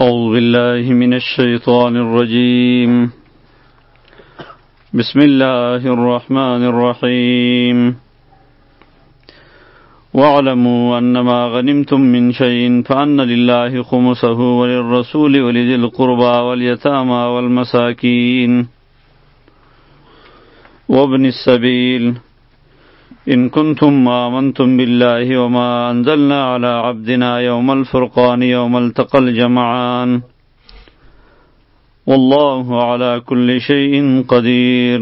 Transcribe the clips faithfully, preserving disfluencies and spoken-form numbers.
أعوذ بالله من الشيطان الرجيم بسم الله الرحمن الرحيم واعلموا أنما غنمتم من شيء فأن لله خمسه وللرسول ولذي القربى واليتامى والمساكين وابن السبيل إن كنتم آمنتم بالله وما أنزلنا على عبدنا يوم الفرقان يوم التقى الجمعان والله على كل شيء قدير.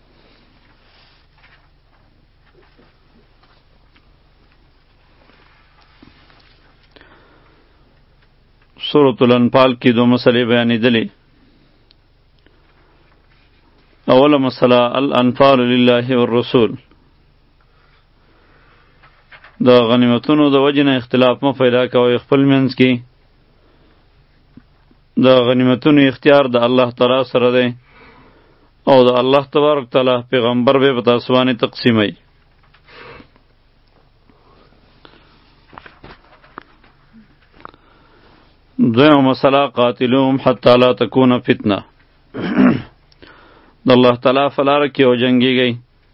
سورة الانفال کی دو مسئلے بیانی دلی. اول مسئلہ الانفال للہ والرسول. د غنیمتونو د وجنه اختلاف مه پیدا کوئ خپل منځ کې. د غنیمتونو اختیار د الله تعالی سره دی او د الله تبارک تعالی پیغمبر به په تاسو باندې تقسیموي. دویمه مسله قاتلوهم حتی لا تکون فتنه. د الله تعالی په لاره کې وجنګېږئ.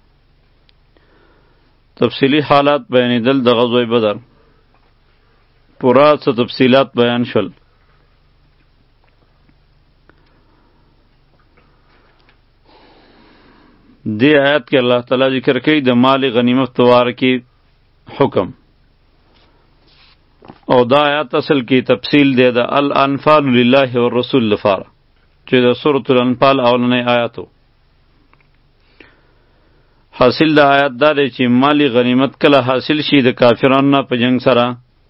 تفصیلی حالات بیانېدل د غزوه بدر. پورا څه تفصیلات بیان شول. دی آیات کې الله تعالی ذکر کوي د مال غنیمت واره کې حکم. او دا آیات اصل کې تفصیل دی د الانفال لله والرسول لپاره چې د سورة الانفال اولنی آیاتو. حاصل د آیات دا دی چې مالی غنیمت کله حاصل شي د کافرانو نه په جنگ سره،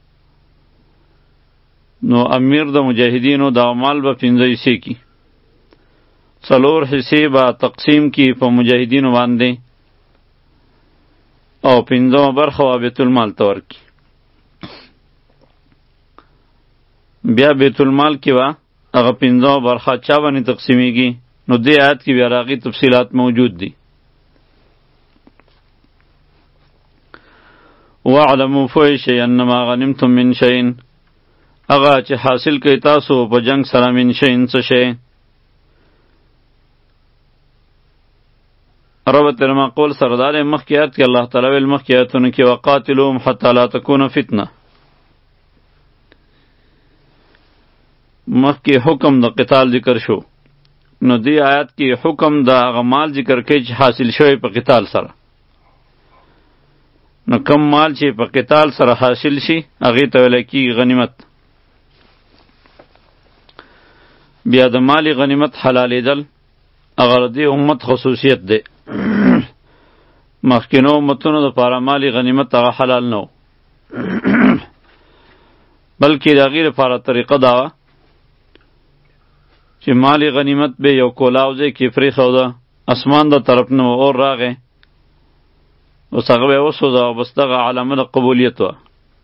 نو امیر د مجاهدینو دا مال به پنځه حصې کی. څلور حصې به تقسیم کی په مجاهدینو باندې او پنځمه برخه به بیت المال ته ورکي. بیا بیت المال کې به هغه پنځمه برخه چا باندې تقسیمیږي. نو دې آیات کې بیا راغلي تفصیلات موجود دي. وَاعْلَمُوا فَوْشَيْ أَنَّمَا غَنِمْتُم مِّن شَيْءٍ اغا چې حاصل کړئ تاسو په جنگ سره من شیء څه شی. ربط ما قول سردار مخکې آیات کې الله تعالی ویل مخکې آیاتونو کې وقاتلوهم حتی لا تکون فتنه. مخکې حکم د قتال ذکر شو، نو دې آیات کې حکم د هغه مال ذکر کوي چې حاصل شوی په قتال سره. نو کم مال چې په قتال سره حاصل شي هغې ته ویلی کېږي غنیمت. بیا د مالی غنیمت حلالیدل هغه د دې امت خصوصیت دی. مخکینو امتونو دپاره مالی غنیمت هغه حلال نه و، بلکې د هغې لپاره طریقه دا وه چې مالی غنیمت به یو کولاو ځای کې پرېښوده، اسمان د طرف نه اور راغی، اوس هغه به یې وسوځه او بس دغه علامه د قبولیت وه.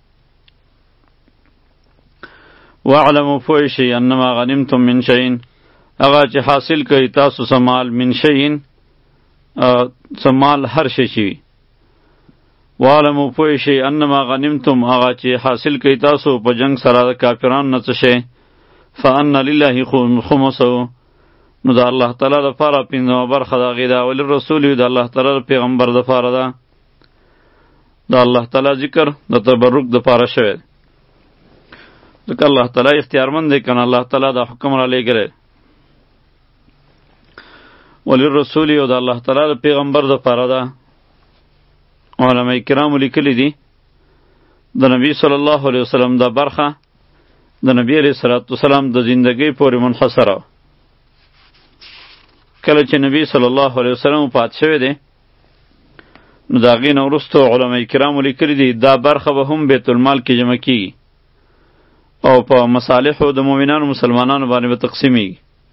واعلموا پوه شئ انما غنمتم من شیء هغه چې حاصل کړئ تاسو څه مال من شیء څه مال هر شی چې وي. واعلموا پوه شئ انما غنمتم هغه چې حاصل کړئ تاسو په جنگ سره د کافرانو نه څه شی فان لله خمسه نو د الله تعالی لپاره پنځمه برخه د هغې ده. وللرسول د الله تعالی د پیغمبر دپاره ده. د الله تعالی ذکر د تبرک دپاره شوی دی، ځکه الله تعالی اختیارمند دی کنه الله تعالی دا حکم را لېږلی. وللرسول او د الله تعالی د پیغمبر دپاره ده. علماء کرامو لیکلی دي د نبی صلی الله علیه وسلم دا برخه د نبی علیه صلوات وسلام د زندګۍ پورې منحصره. کله چې نبی صلی الله علیه وسلم وفات شوی دی نو د هغې نه وروسته علما کرامو لیکلي دي دا برخه به هم بیت المال کې جمع کیږي او په مصالحو د مؤمنانو مسلمانانو باندې به تقسیمیږي.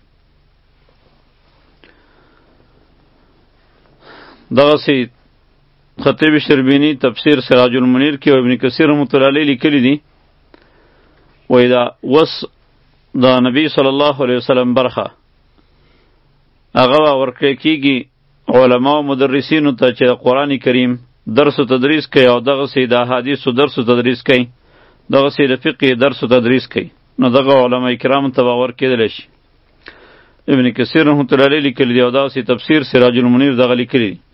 دغسې خطیب شربینی تفسیر سراج المنیر کې او ابن کثیر رحمة الله علیه لیکلي دي وایي دا وس د نبی صلی الله علیه وسلم برخه هغه ورکړی کېږي علما او مدرسینو ته چې قرآن کریم درس و تدریس کوي او دغسې د احادیثو درس و تدریس کوي، دغسې د فقه درس و تدریس کوي. نو دغه علما کرامو ته باور کېدلی شي. ابن کثیر رحمة الله علیه لیکلی دی او داسې تفسیر سراج المنیر دغه لیکلی دی.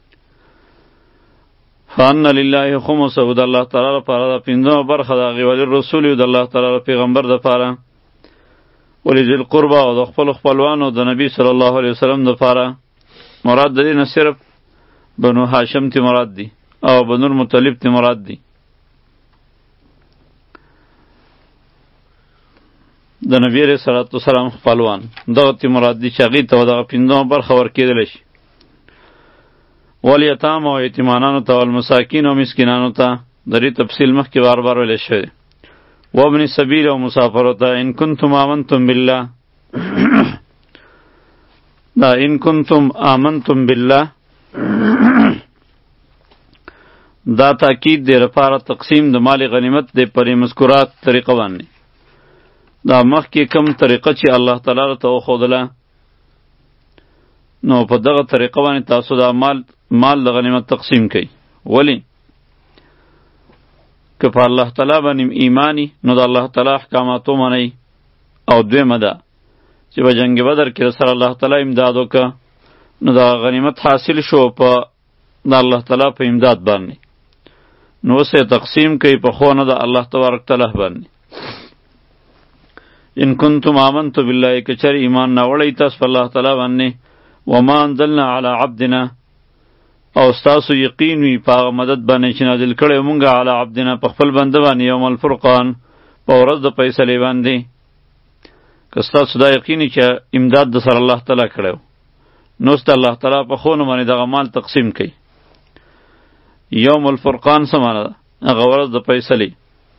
فان لله خمسه د الله تعالی لپاره د پنځمه برخه د هغې وللرسول د الله تعالی د پیغمبر دپاره، ولذي القربى او د خپلو خپلوانو د نبی صلی الله علیه وسلم دپاره. مراد د دې نه صرف بنو هاشم تی مراد دی او بنو المطلب تی مراد دی. د نبی علیه صلوات والسلام خپلوان دغه تی مراد دی چې هغې ته دغه پنځمه برخه ورکېدلی شي. والیتام او یتیمانانو ته والمساکین او مسکینانو ته د دې تفصیل مخکې بار بار ویلی شوی دی. وابن سبیل او مسافرو ته ان کنتم آمنتم بالله دا ان کنتم آمنتم بالله دا تاکید دی لپاره تقسیم د مال غنیمت دی پرې مذکورات طریقه باندې. دا مخکې کم طریقه چې الله تعالی ته وښودله نو په دغه طریقه باندې تاسو دا مال مال د غنیمت تقسیم کړئ. ولی که په الله تعالی باندې ایمانی نو د الله تعالی احکاماتو منئ. او دویمه ده چې په جنگ بدر کې سره الله تعالی امداد وکړه نو دا غنیمت حاصل شو په د الله تعالی په امداد باندې، نو اوس یې تقسیم کوي په ښوونه د الله تبارک تعالی باندې. ان کنتم آمنتم بالله که چېرې ایمان راوړئ تاسو په الله تعالی باندې، وما انزلنا علی عبدنا او ستاسو یقین وي په هغه مدد باندې چې نازل کړی مونږ علی عبدنا په خپل بنده باندې یوم الفرقان په ورځ د فیصلې باندې. که ستاسو دا یقین وي چې امداد د سره الله تعالی کړی نو ست الله تعالی په ښوونه باندې دغه مال تقسیم کوي. یوم الفرقان څه معنی ده؟ هغه ورځ د فیصلې.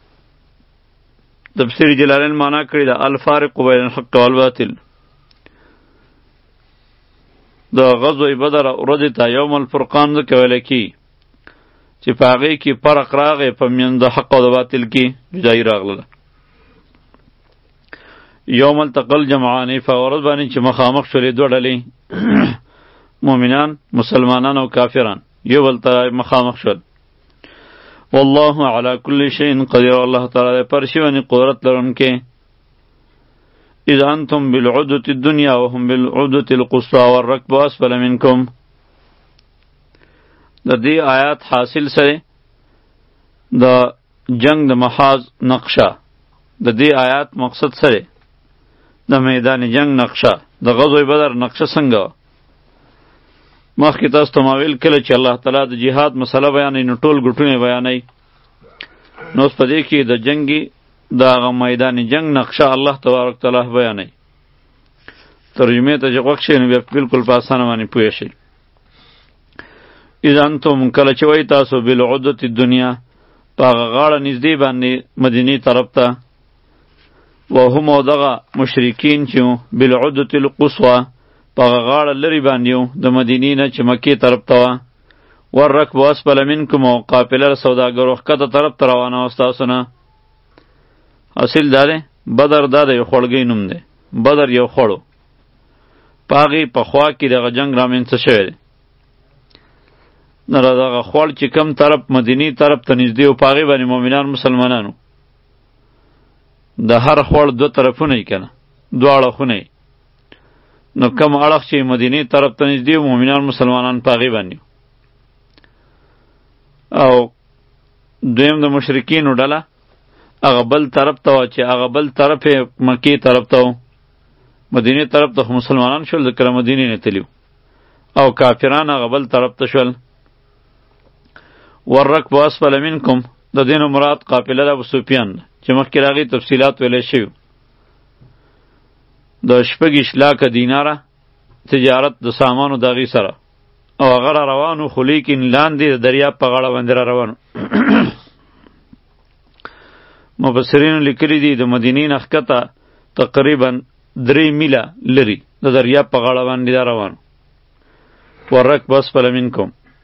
تفسیر جلالین معنا کړی ده الفارق بین الحق والباطل. د غزوه بدر ورځې ته یوم الفرقان ځکه ویلی کي چې په هغې کې فرق راغی په منځ د حق او د باطل کې جدایي راغله. یوم التقى الجمعان په ورځ باندې چې مخامخ شولې دوه ډلې مؤمنان مسلمانان او کافران یو بل ته مخامخ شول. والله على كل شيء قدیر. الله تعالی پر شي باندې قدرت لرونکی. اذا انتم بالعدة الدنيا وهم بالعدة القصوى والركب اسفل منكم. د دې آیات حاصل سره د جنگ د محاذ نقشه. د دې آیات مقصد سره د میدان جنگ نقشه د غزوه بدر نقشه څنګه مخکې تاسو ته ما ویل کله چې الله تعالی د جهاد مسله بیانوي نو ټول ګټونه بیانوي. نو اوس په دې کې د جنګي د هغه میدان جنگ نقشه الله تبارک تعالی بیانوي. ترجمې ته چې غوږ شئ نو بیا بلکل په اسانه باندې پوه شئ. اذا انتم کله چې وایي تاسو بالعدة الدنیا په هغه غاړه نږدې باندې مدینې طرف ته، وهم او دغه مشرکین چې بالعدة القصوى په هغه غاړه لرې باندې و د مدینې نه چې مکې طرف ته وه. والرکب اسفل منکم او قافله سوداګرو ښکته طرف ته روانه وه ستاسو نه. حاصل دا دی بدر دا د یو خوړګۍ نوم دی. بدر یو خوړو په هغې په خوا کې دغه جنګ رامنځته شوی دی. نه دغه خوړ چې کم طرف مدینې طرف ته نږدې و په هغې باندې مؤمنان مسلمانانو د هر خوړ دوه طرفونه یې که نه دوه اړخونه یې، نو کم اړخ چې مدینې طرف ته نږدې و مؤمنان مسلمانان په هغې باندې. او دویم د مشرکینو ډله هغه بل طرف ته وه چې هغه بل طرف یې مکې طرف ته و. مدینې طرف ته خو مسلمانان شول ځکه له مدینې نه تلي او کافران هغه بل طرف ته شول. والرکب اسفل منکم د دې نه مراد قافله د ابو سفیان ده چې مخکې د هغې تفصیلات ویلی شوي. د شپږ لاکه دیناره تجارت د سامانو د هغې سره او هغه را روانو، خو لیکن لاندې د دریاب په غاړه باندې را روانو. مفسرینو لیکلي دي د مدینې نه ښکته تقریبا درې میله لري د دریاب په غاړه باندې را روانو. والرکب اسفل منکم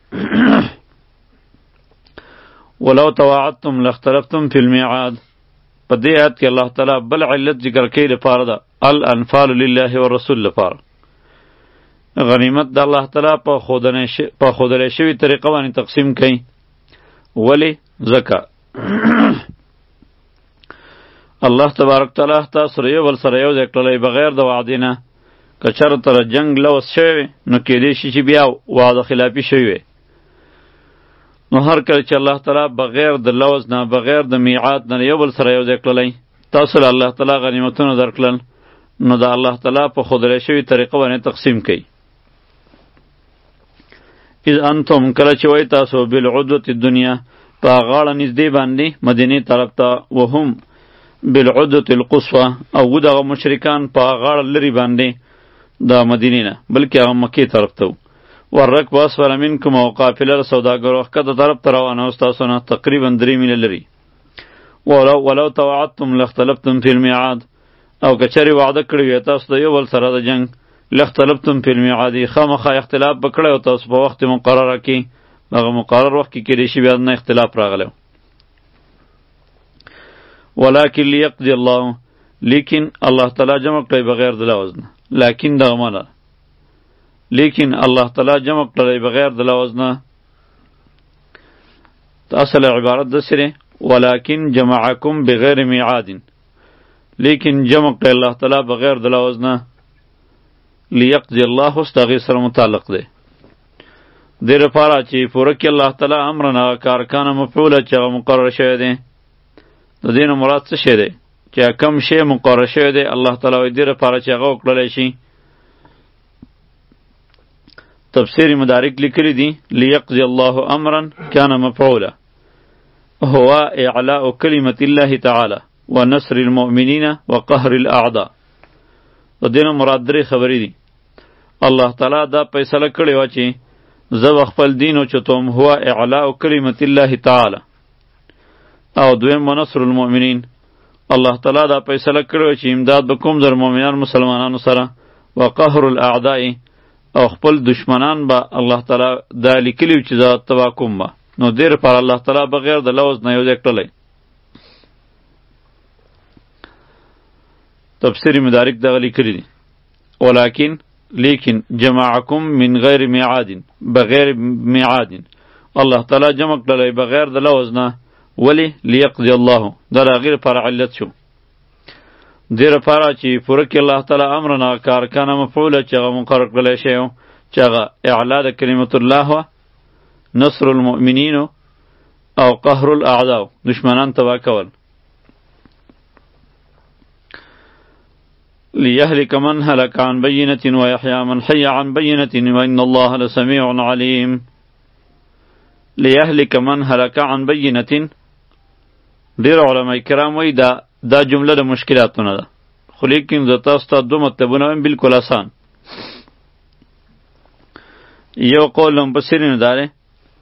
ولو تواعدتم لاختلفتم فی الميعاد. په دې آیت کې الله تعالی بل علت ذکر کوي لپاره ده الانفال لله والرسول لپاره. غنیمت د الله تعالی په ښودلی شوي طریقه باندې تقسیم کوي. ولې؟ ځکه الله تبارک تعالی تاسو سره یو بل سره یو ځای کړلی بغیر د وعدې نه. که چېرته جنګ لوس شوی وي نو کیدای شي چې بیا وعده خلافي شوی وي. نو هر کله چې الله تعالی بغیر د لوز نه بغیر د میعاد نه یو بل سره یو ځای کړلی تاسو له الله تعالی غنیمتونه درکړل نو د الله تعالی په ښودلی شوي طریقه باندې تقسیم کوي. اذ انتم کله چې وای تاسو بالعدوة الدنیا په غاړه نږدې باندې مدینې طرف ته وهم بالعدوة القصوى او دغه مشرکان په غاړه لرې باندې د مدینې نه بلکې هغه مکې طرف ته والرکب اسفل منکم او قافله سوداګرو ښکته طرف ته روانه وه ستاسو نه تقریبا درې میله لرې. ولو ولو توعدتم لاختلفتم فی الميعاد او که چېرې وعده کړې وي تاسو د یو بل سره د جنګ لاختلفتم فی الميعاد خامخا اختلاف به کړی او تاسو په وخت مقرره کې هغه مقرر وخت کې کېدای شي بیا نه اختلاف راغلی. ولکن لیقضي الله لیکن الله تعالی جمع کړی بغیر د لوز نه لیکن دغه معنی لیکن الله تعالی جمع کړی بغیر د لوز نه اصل عبارت د سره ولکن جمعکم بغیر میعاد لیکن جمع کړی الله تعالی بغیر د لوز نه لیقضي الله استغی سره متعلق دی دې لپاره چې پوره کړي الله تعالی امرنا کارکانه مفعوله چې هغه مقرر شوی دی. د دې نه مراد څه شی دی چې کم شی مقرر شوی دی الله تعالی وایي دې لپاره چې هغه وکړلی شي. تفسیر مدارک لیکلی دي لیقضي الله امرا کان مفعولا هو اعلاء کلمة الله تعالی ونصر المؤمنین وقهر الاعداء. د دې نه مراد درې خبرې دي. الله تعالی دا فیصله کړې وه چې زه خپل دین اوچتوم هو اعلاء کلمة الله تعالی او دویم ونصر المؤمنین الله تعالی دا فیصله کړې وه چې امداد به کوم در مؤمنان مسلمانانو سره وقهر الاعداء او خپل دشمنان به الله تعالی دا لیکلي و چې زه تباه کوم به. نو دې لپاره الله تعالی بغیر د لوز نه یو ځای کړلی. تفسیر مدارک دغه لیکلی دي ولکن لیکن جمعکم من غیر میعاد بغیر میعاد الله تعالی جمع کړلی بغیر د لوز نه ولی لیقضي الله دا د هغې لپاره علت شو. دې لپاره چې پوره کړي الله تعالی امرنا کارکانه مفعوله چې هغه مقرر کړلی شوی و چې هغه اعلا د کلمت الله وه نصر المؤمنین او قهر الاعداء دشمنان تباه کول. لیهلک من هلک عن بینة ویحیی من حی عن بینة وان الله لسمیع علیم. لیهلک من هلک عن بینة ډیر علماء کرام وایي دا دا جمله د مشکلاتونه ده خو لیکن زه تاسو ته دوه مطلبونه وایم بلکل آسان. یو قول مفسرینو دا دی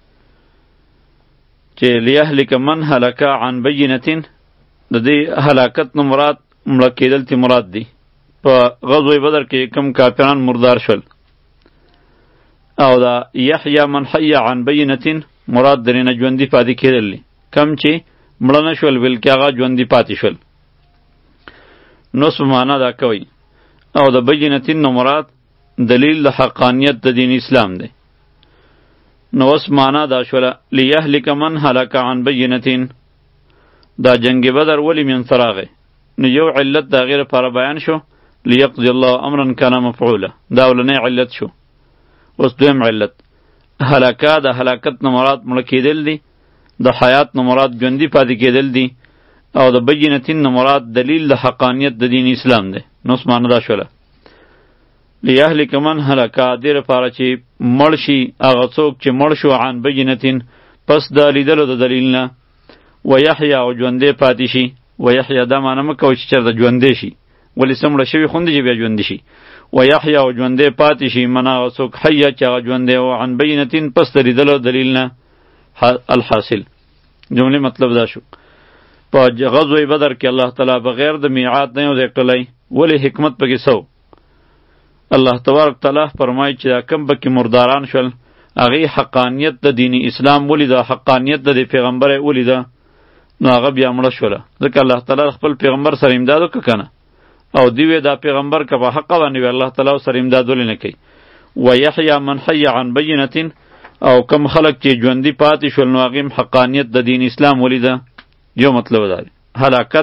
چې لیهلک من هلک عن بینة د دې هلاکت نه مراد مړه کېدل تی مراد دی. په غزوه بدر کې کم کافران مردار شول او دا یحیی من حی عن بینة مراد درې نه ژوندي پاتې کېدل دي کم چې مړه نه شول بلکې هغه ژوندي پاتې شول. نو څه معنا دا کوي او د بینة نه مراد دلیل د حقانیت د دین اسلام دی. نو اوس معنا دا شوله لیهلک من هلک عن بینة دا جنگ بدر ولی من سراغه نو یو علت دا غیر لپاره بیان شو لیقضي الله امرا کان مفعولا دا ولنی علت شو. اوس دویم علت هلاکا د هلاکت نه مراد مړه کېدل دي د حیات نه مراد ژوندي پاتې کېدل دي او د بینة نه مراد دلیل د حقانیت د دین اسلام دی. نو اوس معنا دا شوله لیهلک من هلکا دې لپاره چې مړ شي هغه څوک چې مړ شو عن بینة پس د لیدلو د دلیل نه ویحیی او ژوندی پاتې شي. ویحیی دا معنا مه کوئ چې چېرته ژوندی شي ولی څه مړه شوي خوندي چې بیا ژوندي شي. ویحیی او ژوندی پاتې شي من هغه څوک حیه چې هغه ژوندی و عن بینة پس د لیدلو دلیل نه. الحاصل جملې مطلب دا شو په غزوه بدر کې الله تعالی بغیر د میعاد نه یو ځای کړلی. ولی حکمت پکې څه الله تبارک تعالی فرمایي چې دا کم پکې مرداران شول هغې حقانیت د دین اسلام ولیده حقانیت د دې پیغمبر یې ولیده نو هغه بیا مړه شوله ځکه الله تعالی خپل پیغمبر سره امداد وکړه که نه او دیوی دا پیغمبر که په حقه باندې وي الله تعالی سره امداد ولې نه کوي. ویحیی من حی عن بینة او کم خلق چې ژوندي پاتې شول نو هغې حقانیت د دین اسلام ولیده. یو مطلب دا دی هلاکت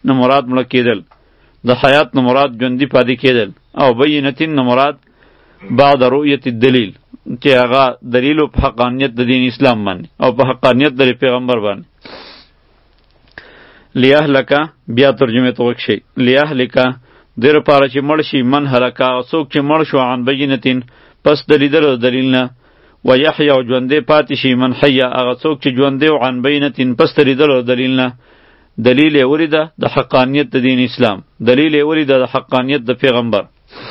نه مراد مړه کېدل، د حیات نه مراد ژوندي پاتې کېدل، او بینتین نه مراد بعد رؤیت الدلیل چې هغه دلیل په حقانیت د دین اسلام باندې او په حقانیت د پیغمبر باندې. لیهلک بیا ترجمه ته وکشي، لیهلک دیر پاره چې مړ شي من هلکا څوک چې مړ شو عن بینتین پس د لیدلو دلیل نه، و یحیی او ژوندی پاتې شي من حی هغه څوک چې ژوندی و عن بینتین پس د لیدلو دلیل نه. دلیل یې ولیده د حقانیت د دین اسلام، دلیل یې ولیده د حقانیت د پیغمبر.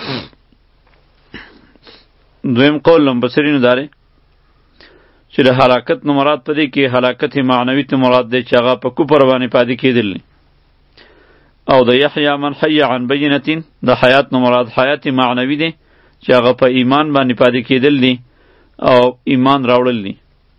دویم قول لمبسرینو داره چې د هلاکت نه مراد پدې کې هلاکت معنوي ته مراد دی چې هغه په کفر باندې پاتې کېدل، او د یحیی من حی عن بینتین د حیات نه مراد حیات معنوي دی چې هغه په ایمان باندې پاتې کېدل دي او ایمان راوړل دي.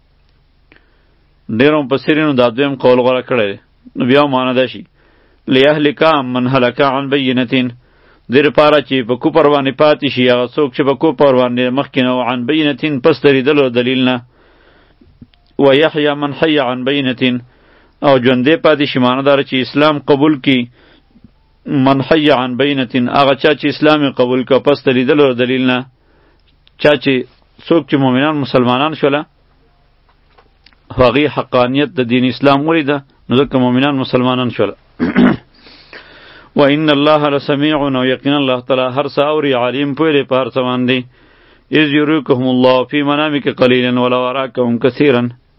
ډېرو مفسرینو دا دویم قول غوره کړی دی. نو بیا معنی دا شي لیهلک من هلک عن بینتین دیر پاره چې په کفر باندې پاتې شي هغه څوک چې په کفر باندې مخکې نه عن بینتین پس درېدلو دلیل نه، و یحیی من حی عن بینتین او ژوندی پاتې شي معنی داره چې اسلام قبول کی. من حی عن بینتین هغه چا چې اسلام قبول که پس درېدلو دلیل نه، چا چې څوک چې مؤمنان مسلمانان شوله هغې حقانیت د دین اسلام ولیده نو ځکه مؤمنان مسلمانان شوله. و ان الله لسمیع او یقینا الله تعالی هر څه اوري، علیم پوه دی په هر څه باندې. اذ یریکهم الله فی منامک قلیلا ولو اراکهم کثیرا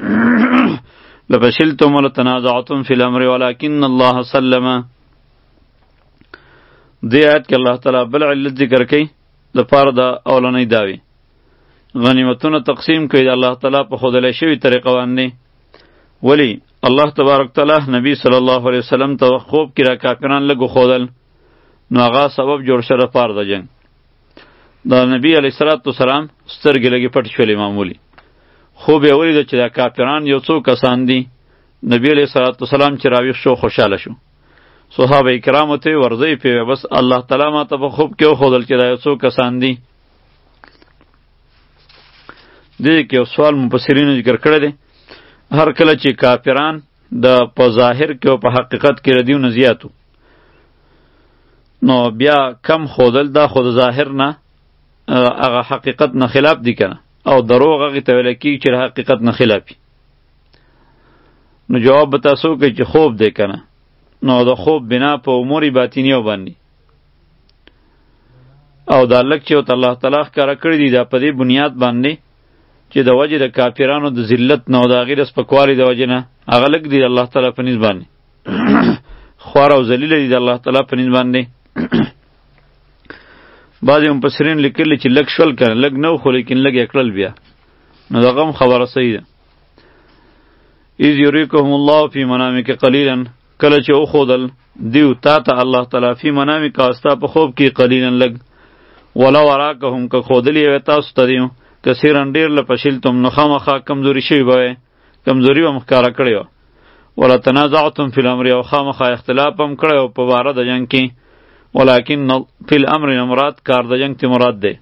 لفشلتم ولتنازعتم فی الامر ولکن الله سلم. دې آیت کې الله تعالی بل علت ذکر کوي د پاره د اولنۍ داوی غنیمتونه تقسیم کوي د الله تعالی په ښودلی شوي طریقه باندې. ولی الله تبارک تعالی نبی صلی الله علیه وسلم ته خوب کې را کافران لږ وښودل نو هغه سبب جوړ شه د پاره د جنګ. د نبی علیه الصلاة والسلام سترګې لږې پټې شولې معمولي، خوب یې ولیده چې دا کافران یو څو کسان دي. نبی علیه الصلاة والسلام چې راویښ شو خوشحاله شو، صحابه کرامو ته ورځئ پې بس الله تعالی ما ته په خوب کې وښودل چې دا یو څو کسان دي. دې کې یو سوال مفسرینو ذکر کړی دی، هر کله چې کافران د په ظاهر کې او په حقیقت کې ردیونه زیاتو نو بیا کم خودل دا خود ظاهر نه هغه حقیقت نه خلاف دی کنه، او دروغ هغې ته ویلی کېږي چې حقیقت نه خلافي. نو جواب به تاسو کوي چې خوب دی کنه، نو د خوب بنا په امور باطنیو باندې او دا لږ چې ورته الله تعالی ښکاره کړي دي دا په دې بنیاد باندې چې د وجې د کافرانو د ذلت نه او د هغې د سپکوالي د وجې نه هغه لږ دي د الله تعالی په نسبت باندې خوار او ذلیله دي د الله تعالی په نسبت باندې. بعضې مفسرین لیکلي چې لږ شول کنه، لږ نه خو لیکن لږ یې کړل بیا، نو دغه هم خبره صحیح ده. اذ یریکهم الله فی منامک قلیلا کله چې وښودل دیو تا ته الله تعالی فی منامک ستا په خوب کې قلیلا لږ، ولو اراکهم که ښودلي یې وی تاسو ته دیو کثیرا ډېر لفشلتم نو خامخا کمزوري شوي به وی، کمزوري به مښکاره کړې وه. ولتنازعتم فی الامر او خامخا اختلاف هم کړی و په باره د جنګ کې، ولکن فی الامر نه مراد کار د جنګ تی مراد دی.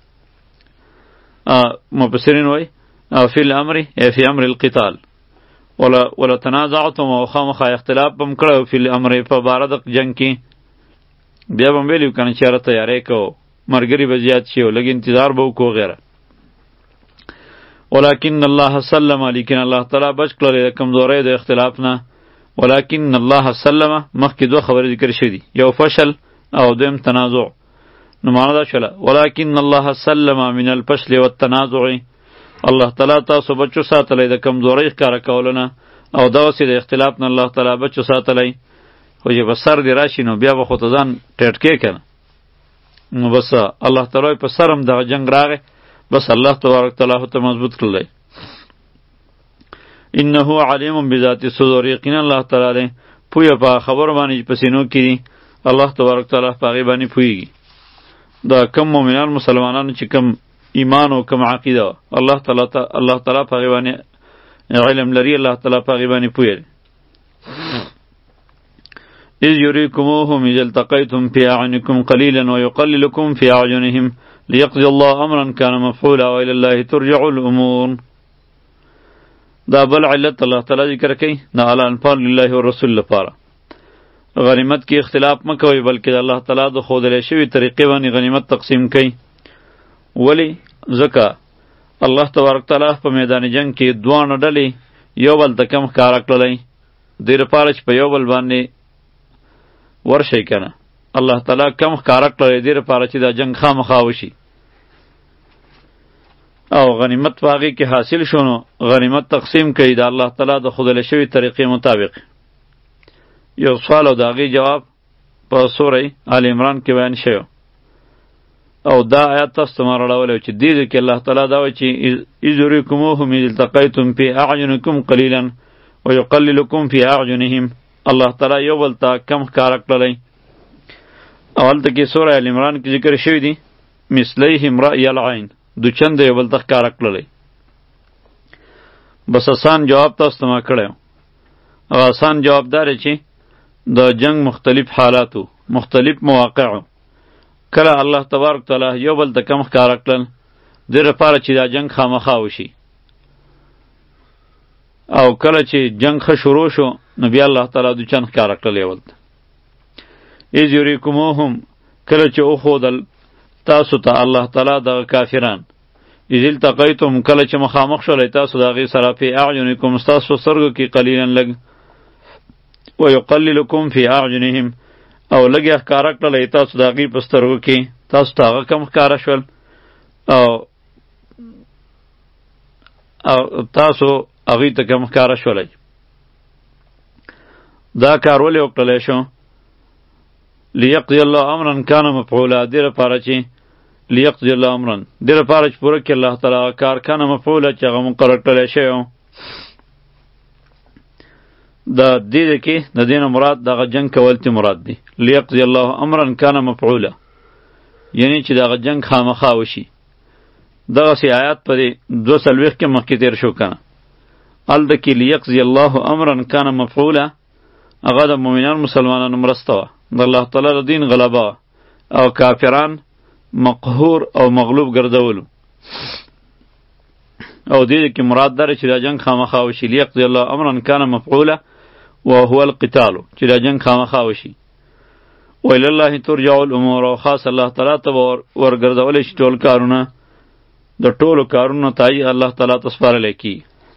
مفسرین وایي فی الامر ای فی امر القتال، ولتنازعتم او خامخا اختلاف هم کړی و فی الامر په باره د جنګ کې. بیا به هم ویلي و کنه چې یاره تیاری کوو ملګري به زیات شي او لږ انتظار به وکړو غیره. ولکن الله سلم لیکن الله تعالی بچ کړلی د کمزورۍ د اختلاف نه. ولکن الله سلم مخکې دوه خبرې ذکر شوي دي، یو فشل او دویم تنازع. نو معنی دا شوله ولکن الله سلم من الفشل والتنازع، الله تعالی تاسو بچو ساتلی د کمزورۍ ښکاره کولو نه او دغسې د اختلاف نه الله تعالی بچو ساتلی. خو چې په سر دې راشي نو بیا به خو ته ځان ټیټ کې که نه، نو بس الله تعالی په سر هم دغه جنگ راغی، بس الله تبارک تعالی ته مضبوط کړلی. انه علیم بذات الصدور، یقینا الله تعالی دی پویه په خبرو باندې چې په سینو کې دي، الله تبارک تعالی په هغې باندې پوهېږي. دا کم مؤمنان مسلمانانو چې کم ایمان او کم عقیده وه الله تعالی الله تعالی په هغې باندې علم لري، الله تعالی په هغې باندې پوهه دی. اذ یریکموهم اذ التقیتم فی اعینکم قلیلا ویقللکم فی اعینهم لیقضی الله امرا کان مفعولا و الی الله ترجع الامور. دا بل علت الله تعالی ذکر کوي د الانفال لله و رسول لپاره. غنیمت کې اختلاف مه کوئ بلکې د الله تعالی د ښودلی شوي طریقې باندې غنیمت تقسیم کړئ. ولی ځکه الله تبارک تعالی په میدان جنگ کې دواړه ډلې یو بل ته کم ښکاره کړلی دې لپاره چې په یو بل باندې ورشئ که نه. الله تعالی کم ښکاره کړلی دې لپاره چې دا جنگ خامخا وشي او غنیمت په هغې کې حاصل شو نو غنیمت تقسیم کړئ د الله تعالی د ښودلی شوي طریقې مطابق. یو سوال او د هغې جواب په سوره آل عمران کې بیان شوی او دا آیات تاسو ته ما راړولی چې دې ځای کې الله تعالی دا وایي چې اذ یریکموهم اذ التقیتم فی اعینکم قلیلا ویقللکم فی اعینهم. الله تعالی یو بل ته کم ښکاره کړلی او هلته کې سوره آل عمران کې ذکر شوي دي مثلیهم رأی العین دو چند یو بل ته ښکاره کړلی. بس آسان جواب تاسو ته ما کړی او آسان جواب دا دی چې د جنگ مختلف حالاتو مختلف مواقعو کله الله تبارک تعالی یو بل ته کم ښکاره کړل دې لپاره چې دا جنگ خامخا وشي او کله چې جنگ ښه شروع شو نو بیا الله تعالی دو چند ښکاره کړل یو بل ته. اذ یریکموهم کله چې وښودل تاسو ته الله تعالی دغه کافران اذ التقیتم کله چې مخامخ شولی تاسو د هغې سره فی اعینکم ستاسو سترګو کې قلیلا لږ ویقللکم فی اعینهم او لږ یې ښکاره کړلی تاسو د هغې په سترګو کې تاسو ته هغه کم ښکاره شول او او تاسو هغې ته کم ښکاره شولی. دا کار ولې وکړلی شو لیقضي الله امرا کان مفعولا دې لپاره چې لیقضي الله امرا دې لپاره چې پوره کړي الله تعالی هغه کار کان مفعولا چې هغه مقرر کړلی شوی و. د دې کې د دې نه مراد دغه جنګ کول تی مراد دی. لیقضي الله امرا کان مفعولا یعنی چې دغه جنګ خامخا وشي. دغسې آیات په دې دوه څلوېښت کې مخکې تېر شو که نه هلته کې لیقضي الله امرا کان مفعولا هغه د مؤمنان مسلمانانو مرسته وه د الله تعالی د دین غلبه وه او کافران مقهور او مغلوب ګرځولو او دې کې مراد داره چې دا جنگ خامخا وشي. لیقضي الله امرا کان مفعولا وهو القتال چې دا جنگ خامخا وشي. وإلی الله ترجع الامور او خاص الله تعالی ته ورګرځولی شي ټول کارونه د ټولو کارونو تای الله تعالی ته سپارلی کی.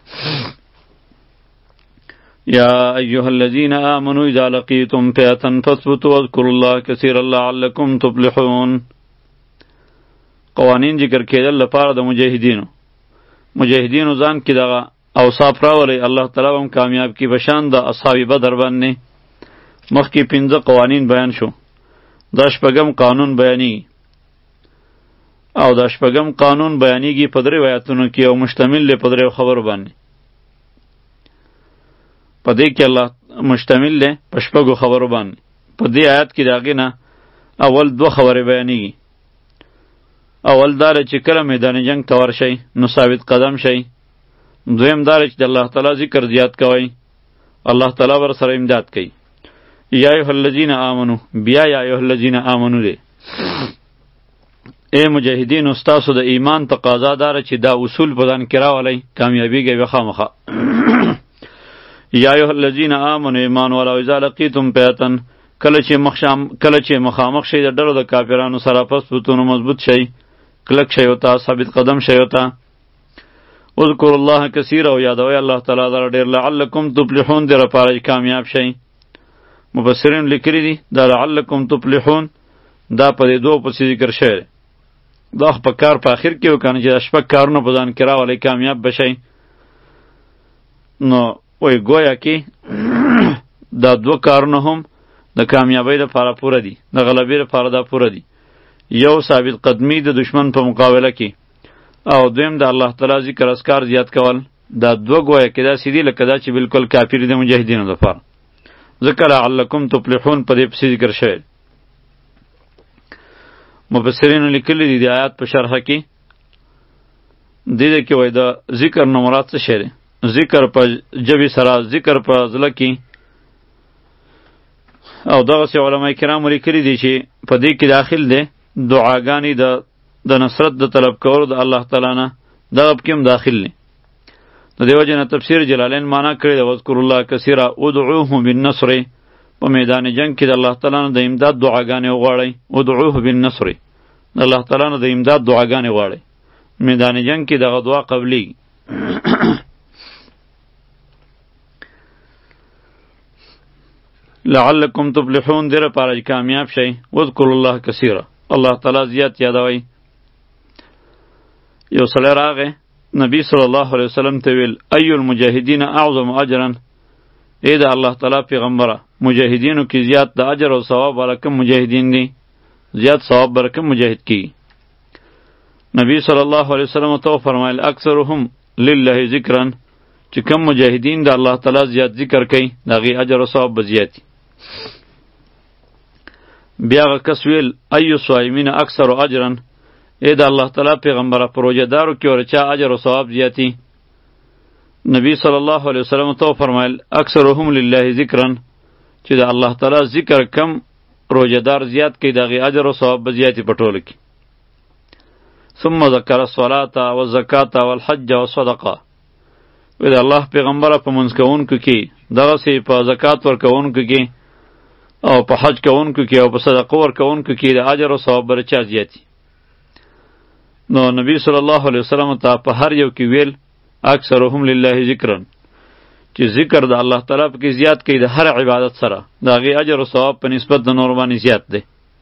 یا ایها الذین آمنوا اذا لقیتم فئة فاثبتوا واذکروا الله کثیرا لعلکم تفلحون. قوانین ذکر کېدل لپاره د مجاهدینو مجاهدینو ځان کې دغه اوصاف راولی الله تعالی هم کامیاب کی بشان د اصحاب بدر باندې. مخکې پنځه قوانین بیان شو دا شپږم قانون بیانیږي او دا شپږم قانون بیانیږي په درې آیاتونو کې او مشتمل دی په درې خبرو باندې. په دې کې الله مشتمل دی په شپږو خبرو باندې. په دې آیات کې د هغې نه اول دوه خبرې بیانیږي. اول دا چې کله میدان جنگ ته ورشئ نو ثابت قدم شئ. دویم دا چې د الله تعالی ذکر زیات کوئ الله تعالی ور سره امداد کوي. یا ایها الذین آمنو بیا یا ایها الذین آمنو دی ای مجاهدین استاسو د ایمان تقاضا داره چې دا اصول په ځان کې راولئ کامیابیږئ به خامخا. یا ایها الذین آمنو ایمان والا اذا لقیتم فئة کله چې مخشام کله چې مخامخ شئ د ډلو د کافرانو سره فثبتوا مضبوط شئ کلک شئ وتا ثابت قدم شئ وتا. اذکر الله کثیرا او یادوئ الله تعالی لره ډېر لعلکم تفلحون دې لپاره چې کامیاب شئ. مفسرین لیکلي دي دا لعلکم تفلحون دا په دې دوه پسې ذکر شوی دا په کار په آخر کې وکنه چې دا شپږ کارونه په ځان کې راولئ کامیاب بشئ. نو وای گویا کې دا دوه کارونه هم د کامیابی لپاره پوره دي د غلبې لپاره دا پوره دي. یو ثابت قدمی د دشمن په مقابله کې او دویم د الله تعالی ذکر اذکار زیات کول. دا دوه گویا کې داسې دي لکه دا چې بالکل کافر دي مجاهدینو لپاره. ذکر لعلکم تفلحون په دې پسې ذکر شوی. مفسرینو لیکلي دي د آیات په شرحه کې دې کې وایي د ذکر نه مراد څه شی دی. ذکر په جبې سره ذکر په زړه کې او دغسې علما کرامو لیکلي دي چې په دې کې داخل دی دعاګانې د د نصرت د طلب کولو د الله تعالی نه دغه پکې هم داخل دی. د دې وجې نه تفسیر جلالین معنا کړی د واذکروا الله کثیرا ادعوه بالنصر په میدان جنگ کې د الله تعالی نه د امداد دعاګانې وغواړئ. ادعوه بالنصر، د الله تعالی نه د امداد دعاګانې غواړئ. میدان جنگ کې دغه دعا قبلی. لعلکم تفلحون، دې لپاره چې کامیاب شئ. واذکروا الله کثیرا، الله تعالی زیات یادوئ. یو سړی راغی نبی صلی الله علیه وسلم ته ویل ای المجاهدین اعظم اجرا، ای د الله تعالی پیغمبره مجاهدینو کې زیات د اجر او ثواب والا کوم مجاهدین دي؟ زیات ثواب بر کوم مجاهد کی؟ نبی صلی الله علیه وسلم ته فرمایل اکثرهم لله ذکرا، چې کوم مجاهدین د الله تعالی زیات ذکر کوي دغه اجر او ثواب به زیاتی. بیا هغه کس ویل ای الصائمین اکثر اجرا، ای د الله تعالی پیغمبره په روژهدارو کې ورچا اجر او ثواب زیاتی؟ نبی صلی الله علیه وسلم ته فرمایل اکثرهم لله ذکرا، چې د الله تعالی ذکر کم روژهدار زیات کوي دغه اجر او ثواب به زیاتی په ټوله کې. ثم ذکر الصلاة والزکاة والحج والصدقه، وی د الله پیغمبره په منځ کوونکو کې دغسې په زکات ورکوونکو کې او په حج کوونکو کې او په صدقه ورکوونکو کې د اجر او ثواب به چا زیاتی؟ نو نبی صلی الله علیه وسلم ته په هر یو کې ویل اکثرهم لله ذکرا، چې ذکر د الله تعالی په کې زیات کوي د هر عبادت سره د هغې اجر او ثواب په نسبت د نور باندې زیات دی.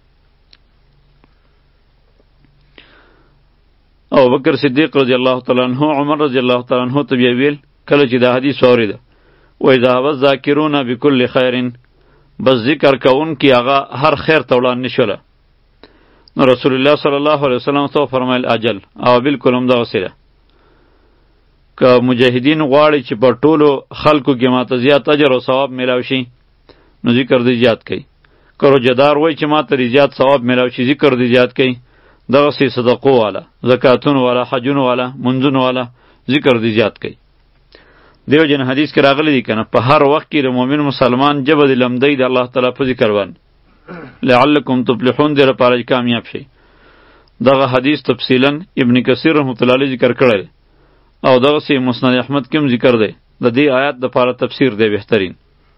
او بکر صدیق رضی الله تعالی عنہ عمر رضی الله تعالی عنہ ته بیا ویل کله چې دا حدیث واورېده وایي ذهب الذاکرون بکل خیر، بس ذکر کوونکي هغه هر خیر ته وړاندې شوله. نو رسول الله صلی الله علیه وسلم ته فرمایل اجل، او بالکل هم دغسې ده. که مجاهدین غواړي چې په ټولو خلکو کې ماته زیات اجر او ثواب میلاو شي نو ذکر دی زیات کوي. که روژهدار وایي چې ماته زیات ثواب میلاو شي ذکر دی زیات کوي. دغسې صدقو والا، زکاتونو والا، حجونو والا، منځونو والا ذکر دی زیات کوي. دیو جن حدیث کې راغلی دی کنه په هر وخت کې د مؤمن مسلمان جبه د لمدی د الله تعالی په ذکر باندې لعلکم تفلحون دې لپاره چې کامیاب شي. دغه حدیث تفصیلا ابن کثیر رحمت الله علیه ذکر کړی او دغسې مسند احمد کې هم ذکر دی. د دې آیات دپاره تفسیر دی بهترین.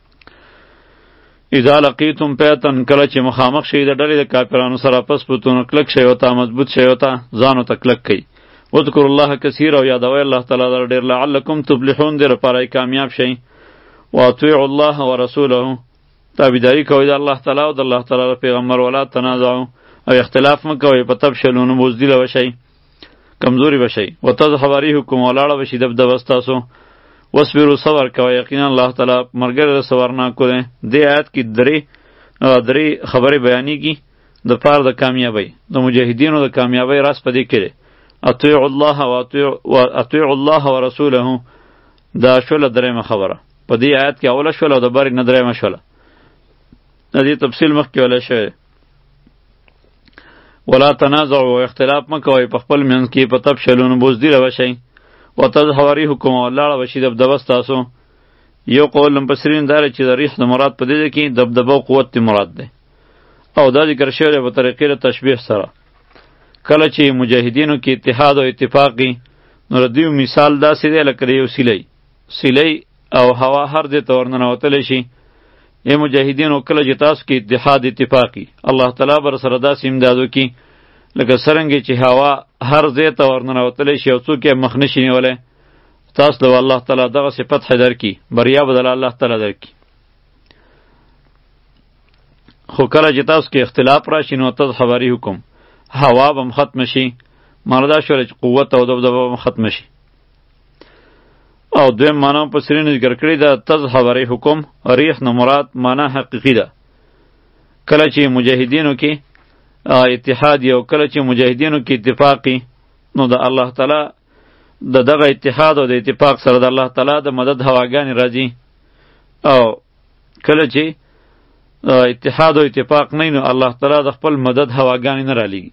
اذا لقیتم فئة، کله چې مخامخ شئ د ډلې د کافرانو سره پس پتون کلک شئ ورته مضبوط شئ ورته ځان ورته کلک کئ. واذکروا الله کثیرا، او یادوئ الله تعالی لره ډېر لعلکم تفلحون دې لپاره کامیاب شئ. واطیعوا الله ورسوله، تابعداري کوئ د الله تعالی او د الله تعالی د پیغمبر. ولا تنازعوا، او اختلاف مه کوئ فتفشلوا، نو بزدله بشئ، کمزوري بشئ. وتذهب ریحکم، ولاړه بشي دبدبه ستاسو. وصبروا، صبر کوئ، یقینا الله تعالی ملګری د صبرناکو دی. دې آیت کې درې درې خبرې بیانېږي د پاره د کامیابۍ، د مجاهدینو د کامیابۍ راز په دې کې دی. اطیعوا الله واطیعوا الله ورسوله، دا شوله درېیمه خبره په دې آیت کې اوله شوله او د بارې نه درېیمه شوله. د دې تفصیل مخکې ویلی شوی. ولا تنازعوا، اختلاف مه کوئ په خپل منځ کې فتفشلوا، نو بزدله بشئ. وتذهب ریحکم، ولاړه بشي دبدبه ستاسو. یو قول مفسرین دا دی چې د ریح د مراد په دې کې دبدبه او قوت دی مراد دی، او دا ذکر شوی دی په طریقې د تشبیه سره. کله چې مجاهدینو کې اتحاد او اتفاقی، نو د دوی مثال داسې دی لکه د یو سیلی سیلی او هوا هر ځای ته ورننوتلی شي. ای مجاهدینو کله چې تاسو کې اتحاد اتفاقی، الله تعالی به سره داسې امداد وکړي لکه څرنګه چې هوا هر ځای ته ورننوتلی شي او څوک یې مخ نشي نیولی، تاسو له الله تعالی دغسې فتح درکړي، بریا به دله الله تعالی درکړي. خو کله چې تاسو کې اختلاف راشي نو تذهب ریحکم، هوا به هم ختم شي، معنی دا شوله چې قوت او دبدبه به هم ختم شي. او دویم معنا مفسرینو ذکر کړې ده تذهب ریحکم، ریح نه مراد معنا حقیقي ده. کله چې مجاهدینو کې اتحاد او کله چې مجاهدینو کې اتفاقی، نو د الله تعالی د دغه اتحاد او د اتفاق سره د الله تعالی د مدد هواګانې راځي. او کله چې اتحاد او اتفاق نه نو الله تعالی د خپل مدد هواګانې نه رالیږي.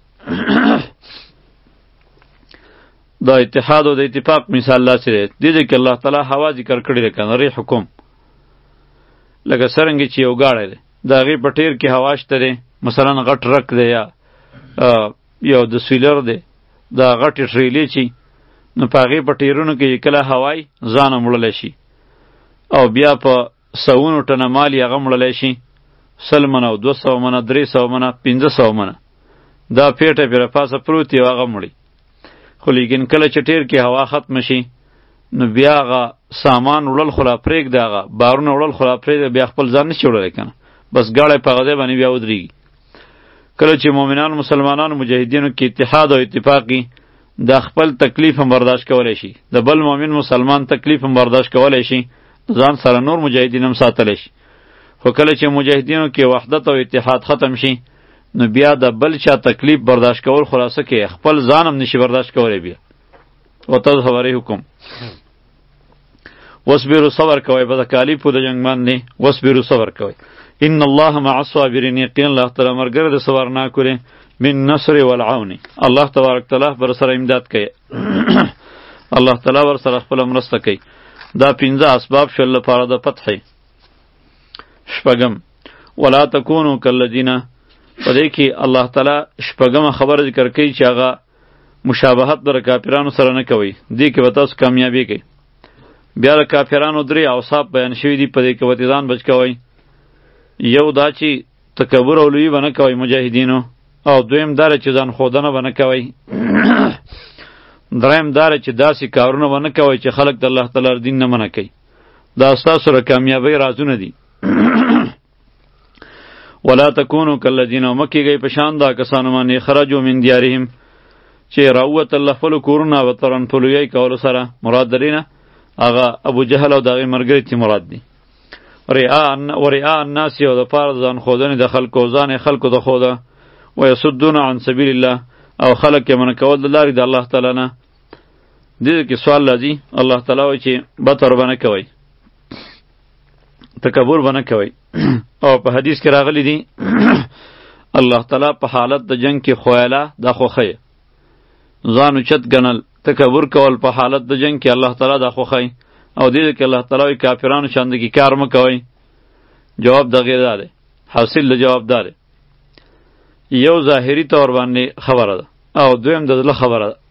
د اتحاد او د اتفاق مثال داسې دی، دې ځای کې الله تعالی هوا ذکر کړې ده کنه، ریحکم لکه څرنګه چې یو ګاډی دی د هغې په ټیر کې هوا شته دی، مثلا غټ رک دی یا یو د سویلر دی دا غټې ټریلې چې نو په هغې په ټیرونو کې کله هوای ځان مړلی شي او بیا په سوونو ټنه مال یې هغه مړلی شي سل منه او دوه سوه منه درې سوه منه پنځه سوه منه دا پیټه پې راپاسه پروت یو هغه مړي. خو لیکن کله چې ټیر کې هوا ختم شي نو بیا هغه سامان وړل خو لا پرېږده، هغه بارونه وړل خو لا پرېږده، بیا خپل ځان نشي وړلی که نه، بس ګاړی په هغه ځای باندې بیا ودرېږي. کله چې مؤمنانو مسلمانانو مجاهدینو کې اتحاد او اتفاقي دا خپل تکلیف هم برداشت کولی شي، د بل مؤمن مسلمان تکلیف هم برداشت کولی شي، ځان سره نور مجاهدین هم ساتلی شي. خو کله چې مجاهدینو کې وحدت او اتحاد ختم شي نو بیا د بل چا تکلیف برداشت کول خلاصه کې خپل ځان هم نشي برداشت کولی. بیا وتظهر علیکم وصبروا صبر کوئ په تکالیفو د جنګ باندې، وصبروا صبر کوئ. ان الله مع الصابرین، یقینا الله تعالی مرګره د صبرناکو دی. من نصر والعون، الله تبارک تعالی بر سره امداد کوي. الله تعالی بر سره خپل مرسته کوي. دا پنځه اسباب شول لپاره د فتح. شپږم ولا تکونوا کالذین، په دې کې الله تعالی شپږمه خبره ذکر کوي چې هغه مشابهت در کافرانو سره نه کوي، دې کې به تاسو کامیابی کوي. بیا د کافرانو درې اوصاف بیان شوي دي، په دې کې به ځان بچ کوئ. یو دا چې تکبر او لویي به نه کوئ مجاهدینو، او دویم دا چې ځان ښودنه به نه کوئ. دریم دا چې داسې کارونه به نه کوئ چې خلک د الله تعالی دین نه منع کوي. دا ستاسو د کامیابۍ رازونه دي. ولا تکونوا کالذین، مه کیږئ په شان دا کسانو باندې خرجوا من دیارهم چې راووتل له خپلو کورونه وطرن په لویۍ کولو سره، مراد درې نه هغه ابو جهل او د هغې ملګري تی مراد دي. ورعاء الناس، او د پاره د ځان ښودنې د خلکو، ځان یې خلکو ته ښوده. ویصدون عن سبیل الله، او خلک یې منع کول د لارې د الله تعالی نه. دې کې سوال راځي، الله تعالی وایي چې بطر به نه کوئ، تکبر به نه کوئ. او په حدیث کې راغلی دی الله تعالی په حالت د جنگ کې خویله دا خوښی، ځان اوچت ګڼل، تکبر کول په حالت د جنگ کې الله تعالی دا خوښی. او دې کې الله تعالی وایي کافرانو شاندګي کار مه کوئ. جواب دغې دا دی، حاصل د جواب دا دی، یو ظاهري طور باندې خبره ده او دویم د زړه خبره ده.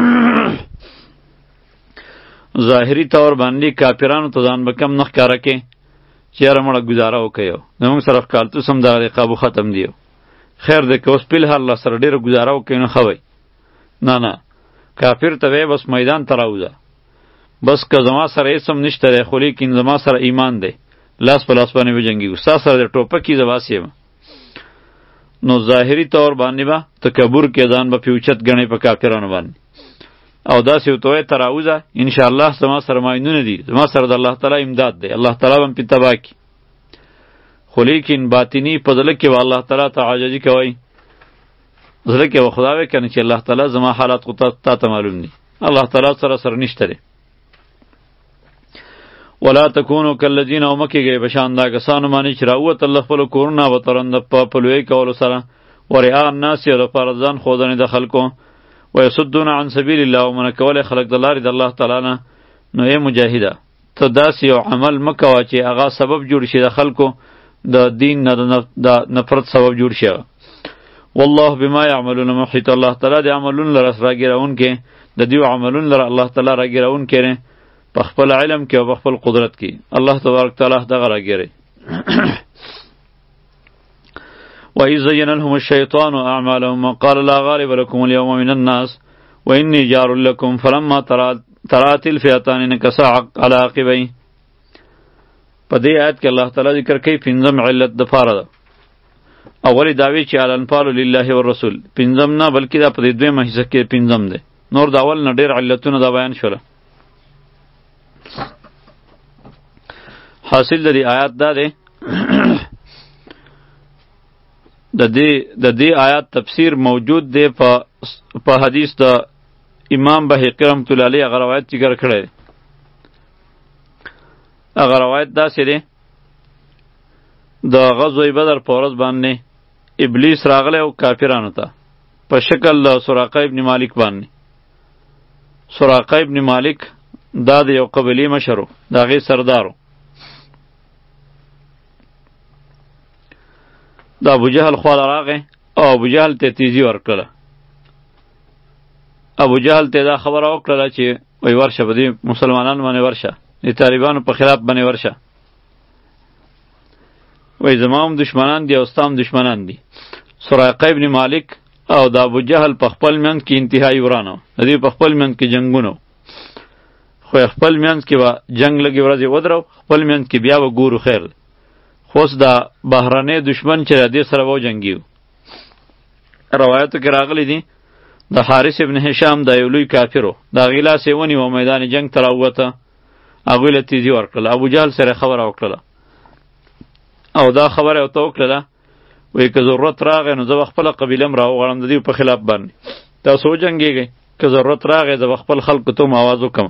ظاهري طور باندې کافرانو ته ځان به کم نه ښکاره کې چې یاره مړه ګزاره وکړئ، زموږ سره ښکالتوس هم دغه قابو ختم دی، خیر دی که اوس فلحال الله سره ډېره ګزاره وکړئ نو ښه وی. نه نه، کافر ته وی بس میدان ته راوځه، بس که زما سره اسم نشته دی خو لیکن زما سره ایمان دی، لاس په لاس باندې وجنګېږو، ستا سره د ټوپکې زه باسې یم. نو ظاهري طور باندې به تکبر کې ځان به پې اوچت ګڼئ په کافرانو باندې، او داسې ورته وایې ته راوځه انشاءالله زما سره ماینونه دي، زما سره د الله تعالی امداد دی، الله تعالی به م پې تباه کړي. خو لیکن باطني په زړه کې به الله تعالی ته عاجزي کوئ، زړه کې به خدا وایي که نه چې الله تعالی زما حالات خو تا ته معلوم دي، الله تعالی سره سره نشته دی. ولا تکونوا کالذین، او مه کیږئ په شان دا کسانو باندې چې راووتل له خپلو کورونه وطرن د په لویۍ کولو سره، ورعاء الناس، او لپاره ځان ښودنې د خلکو، ویصدون عن سبیل الله، او منع کولی خلک د لارې د الله تعالی نه. نو ای مجاهده ته داسې یو عمل مه کوه چې هغه سبب جوړ شي د خلکو د دین نه د نفرت سبب جوړ شي. والله بما یعملون محیط، الله تعالی د عملونو لره راګیرونکی، د دیو عملونو لره الله تعالی راګیرونکی دی په خپل علم کې او په خپل قدرت کې. الله تبارک تعالی دغه راګیری. وَإِذْ زَيَّنَ لَهُمُ الشَّيْطَانُ أَعْمَالَهُمْ وَقَالَ لَا غَالِبَ لَكُمُ الْيَوْمَ مِنَ النَّاسِ وَإِنِّي جَارٌ لَكُمْ فَلَمَّا تَرَأَتِ الْفِئَتَانِ نَكَصَ عَلَى عَقِبَيْهِ. په دې آیت کې الله تعالی ذکر کوي پنځم علت د پاره ده. اولی داوی چې الانفال لله والرسول، پنځم نه بلکې دا په دې دویمه حصه کې پنځم دی. نور د اول نه ډېر علتونه دا بیان شوله. حاصل د دې آیات دا دی د دې د دې آیات تفسیر موجود دی په په حدیث د امام بهقی رحمۃ اللہ علیہ هغه روایت ذکر کړی. هغه روایت داسې دی د غزوه بدر په ورځ باندې ابلیس راغلی او کافرانو ته په شکل د سراقه ابن مالک باندې. سراقه ابن مالک دا د یو قبیلې مشر و، د هغې سردار و. د ابوجهل خواله راغی او ابوجهل ته تیزی ورکړله. ابوجهل ته دا خبره وکړله چې وایي ورشه په دې مسلمانانو باندې ورشه، د طالبانو په خلاف باندې ورشه. وای زما هم دشمنان دي او ستا هم دشمنان دي. سراقه ابن مالک او د ابو جهل په خپل منځ کې انتهایی ورانه د دې په خپل منځ کې جنگونه، خو خپل منځ کې به جنگ لګي ورځې ودرو، خپل منځ کې بیا به ګورو خیر. خو اوس د بهرنی دشمن چې د دې سره به جنګیو. روایتو کې راغلی دي د حارث ابن هشام د یو لوی کافرو د هغې لاس یې ونیو او میدان جنگ ته راووته، هغوی له تیزي ورکړله. ابو جهل سره خبره وکړله او دا خبره یې ورته وکړله، وایي که ضرورت راغی نو زه به خپله قبیله م راوغواړم د دوی په خلاف باندې، تاسو وجنګېږئ، که ضرورت راغی زه به خپل خلکو ته م آواز وکړم.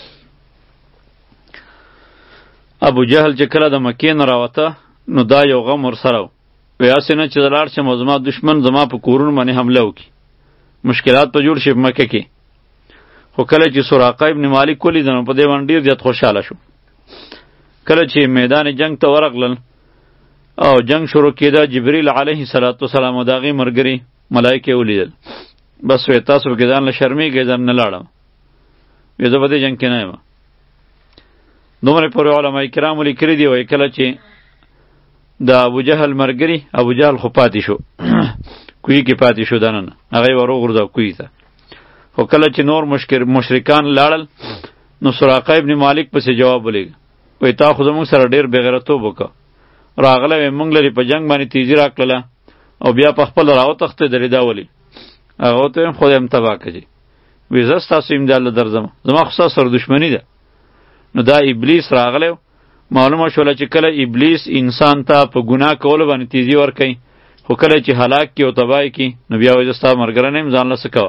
ابو جهل چې کله د مکې نه راوته نو دا یو غم ورسره و، وایي هسې نه چې زه لاړ شم او زما دشمن زما په کورونو باندې حمله وکړي، مشکلات په جوړ شي په مکه کې. خو کله چې سراقه ابن مالک ولید نو په دې باندې ډېر زیات خوشحاله شو. کله چې میدان جنگ ته ورغلل او جنگ شروع کېده، جبریل علیه السلام او د هغې ملګري ملایکې ولیدل. بس وایي تاسو پکې ځان له شرمېږئ، زه نه لاړم، وایي زه په دې جنګ کې نه یم. دومره پورې علماء کرامو لیکلي دي، وایي کله چې د ابو جهل ملګري، ابو جهل خو پاتې شو کوی کې پاتې شو دننه، هغه یې ور وغورځاو کوی ته. خو کله چې نور مشرکان لاړل نو سراقه ابن مالک پسې جواب ولېږه، وایي تا خو زموږ سره ډېر بېغیرتوب وکړه، راغلی وی موږ لرې په جنګ باندې تیزي راکړله او بیا په خپله راوتښتېدلې، دا ولې؟ هغه ورته ویم خدای م تباه کړي. وایي زه ستاسو امداد له درځم، زما خو ستاسو سره دښمني ده. نو دا ابلیس راغلی، معلومه شوله چې کله ابلیس انسان ته په ګناه کولو باندې تیزي ورکوي، خو کله چې هلاک کړي او تباه کړي نو بیا وایي زه ستا ملګری نه یم، ځان له څه کوه.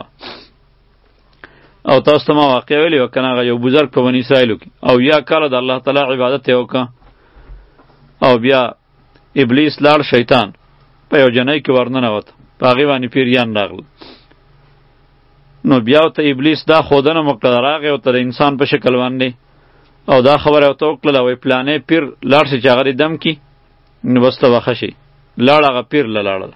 او تاسو ته ما واقع ویلې وه که نه، هغه یو بزرګ په بني اسرائیلو کې او یا کاله د الله تعالی عبادت یې وکړه او بیا ابلیس لاړ شیطان په یو جنۍ کې ورننوت، په هغې باندې پیریان راغلل. نو بیا ورته ابلیس دا ښودنه وکړه، راغی ورته د انسان په شکل باندې او دا خبره ورته وکړله، وایي پلانې پیر لاړ شي چې هغه دې دم کړي نو بس ته وښه شي. لاړ هغه پیر له لاړل،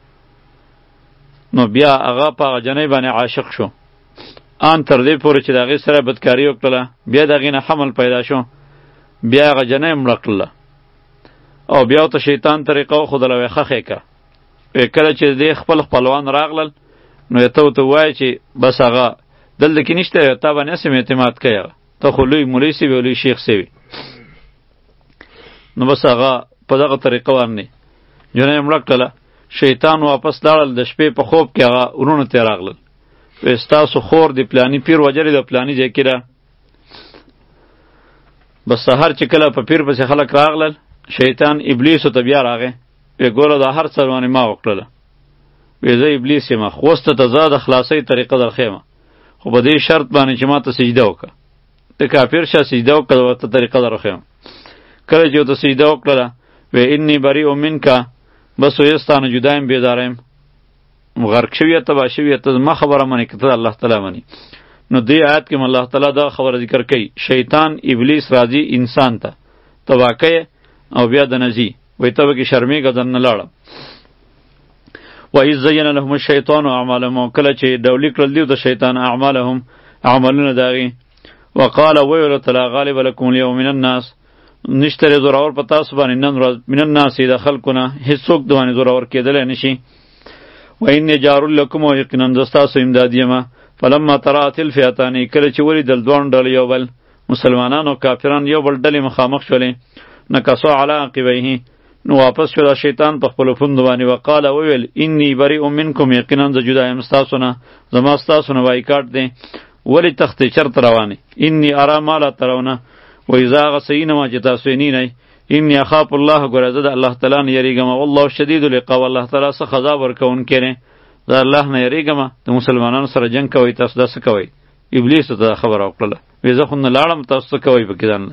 نو بیا هغه په هغه جنۍ باندې عاشق شو، آن تر دې پورې چې د هغې سره بدکاري وکړله، بیا د هغې نه حمل پیدا شو، بیا هغه جنۍ مړه کړله او بیا ورته شیطان طریقه وښودله، وایي ښخ یې کړه. وایي کله چې دې خپل خپلوان راغلل نو یې ته ورته ووایه چې بس هغه دلته کې نشته، تا باندې هسې مې اعتماد کوي، هغه ته خو لوی مولوي سوي او لوی شیخ سوي. نو بس هغه په دغه طریقه باندې جنۍ مړه کړله. شیطان واپس لاړل، د شپې په خوب کې هغه ورونو ته راغلل، وایي ستاسو خور د پلاني پیر وجلې د پلاني ځای کې ده. بس سهار چې کله په پیر پسې خلک راغلل، شیطان ابلیسو ته بیا راغی، وایي ګوره دا هر څه باندې ما وکړله، وایي زه ابلیس یم، خو اوس ته زه د خلاصۍ طریقه درښیم، خو په دې شرط باندې چې ما ته سجده وکړه، د کافر شه سجده وکړه، ورته طریقه درښیم. کله چې ورته سجده وکړله وایي انی بریء منکه، بس وایي ستا نه جدا یم، بېزاره یم، غرق شوي تباه شوي ته زما خبره منې که ته الله تعالی منې. نو دې آیت کې الله تعالی دا خبره ذکر کوي، شیطان ابلیس راځي انسان ته تباه کوي او بیا د نځي، وایي ته پکې شرمېږه زه نه لاړم. وإذ زین لهم الشیطان اعمالهم، کله چې ډولي کړل دوی د شیطان اعمالهم عملونه د هغې، وقال ویل ورته لا غالب لکم اليوم من الناس، نشته دی زورور په تاسو باندې نن ورځ، من الناس د خلکو نه هېڅوک د باندې زورور کېدلی نه شي. وإني جار لکم، او یقینا زه ستاسو امداد یمه. فلما تراءت الفئتان، کله چې ولیدل دواړه ډلې یو بل، مسلمانان او کافران یو بل ډلې مخامخ شولې، نکصوا علی عقبیه، نو واپس شو دا شیطان په خپلو پوندو باندې، وقال وویل انی بریء منکم، یقینا زه جدا یم ستاسو نه، زما ستاسو نه بایکاټ دی. ولې تختې چرته روانې؟ انی ارا ما لا ترونه، وایي زه هغه څه وینم چې تاسو یې نه وینئ. انی اخاف الله، ګوره زه د الله تعالی نه یریږم، والله شدید العقاب، الله تعالی څه عذاب ورکوونکی دی، زه الله نه یریږم. د مسلمانانو سره جنګ کوئ، تاسو دا څه کوئ؟ ابلیس ته دا خبره وکړله، وایي زه خو نه لاړم، تاسو څه کوئ پکې ځان.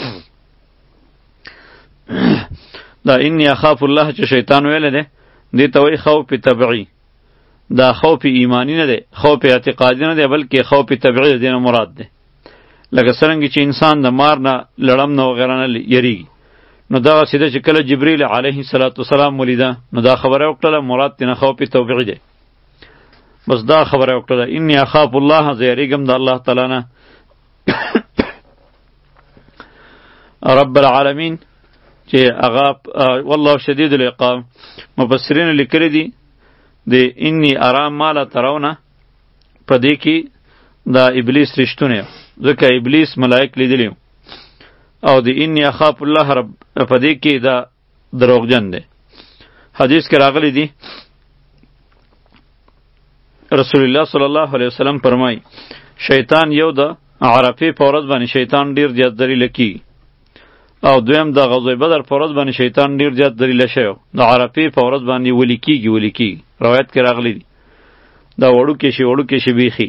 دا انی اخاف الله چې شیطان ویلی دی، دې ته وایي خوف طبعي، دا خوف ایمانی نه دی، خوف اعتقادي نه دی، بلکې خوف طبعي د دې نه مراد دی. لکه څرنګه چې انسان د مار نه، لړم نه وغیره نه یریږي، نو دغسې ده چې کله جبریل علیه السلام ولیده نو دا خبره وکړله، مراد ترې نه خوف طبعي دی. بس دا خبره وکړله انی اخاف الله، زه یریږم د الله تعالی نه. رب العالمین چې هغه والله شدید العقاب. مفسرین لیکلی دي د انی ارام ما لا ترونه په دې کې دا ابلیس رښتونه، ځکه ابلیس ملائک لیدلی او د انی اخاف الله رب په دې کې دا دروغجن دی. حدیث کې راغلی دی رسول الله صلی الله علیه وسلم فرمای شیطان یو د عرفه په ورځ باندې شیطان ډیر زیات دلیل کی، او دویم د غزوه بدر په ورځ باندې شیطان ډیر زیات دلیل شوی، د عرفه په ورځ باندې ولی کیږي ولی کیږي روایت کې راغلی دی. دا وړو کې شی وړو کې شی بیخي.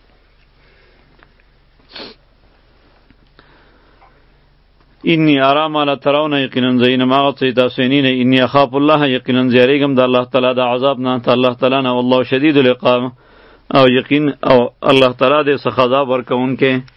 انی ارام لا ترون یقینا زین ما غصی تاسینین انی اخاف الله یقینا زیریګم د الله تعالی د عذاب نه، ته الله تعالی نه والله شدید العقاب، او یقین او الله تعالی دې څخه عذاب ورکوونکې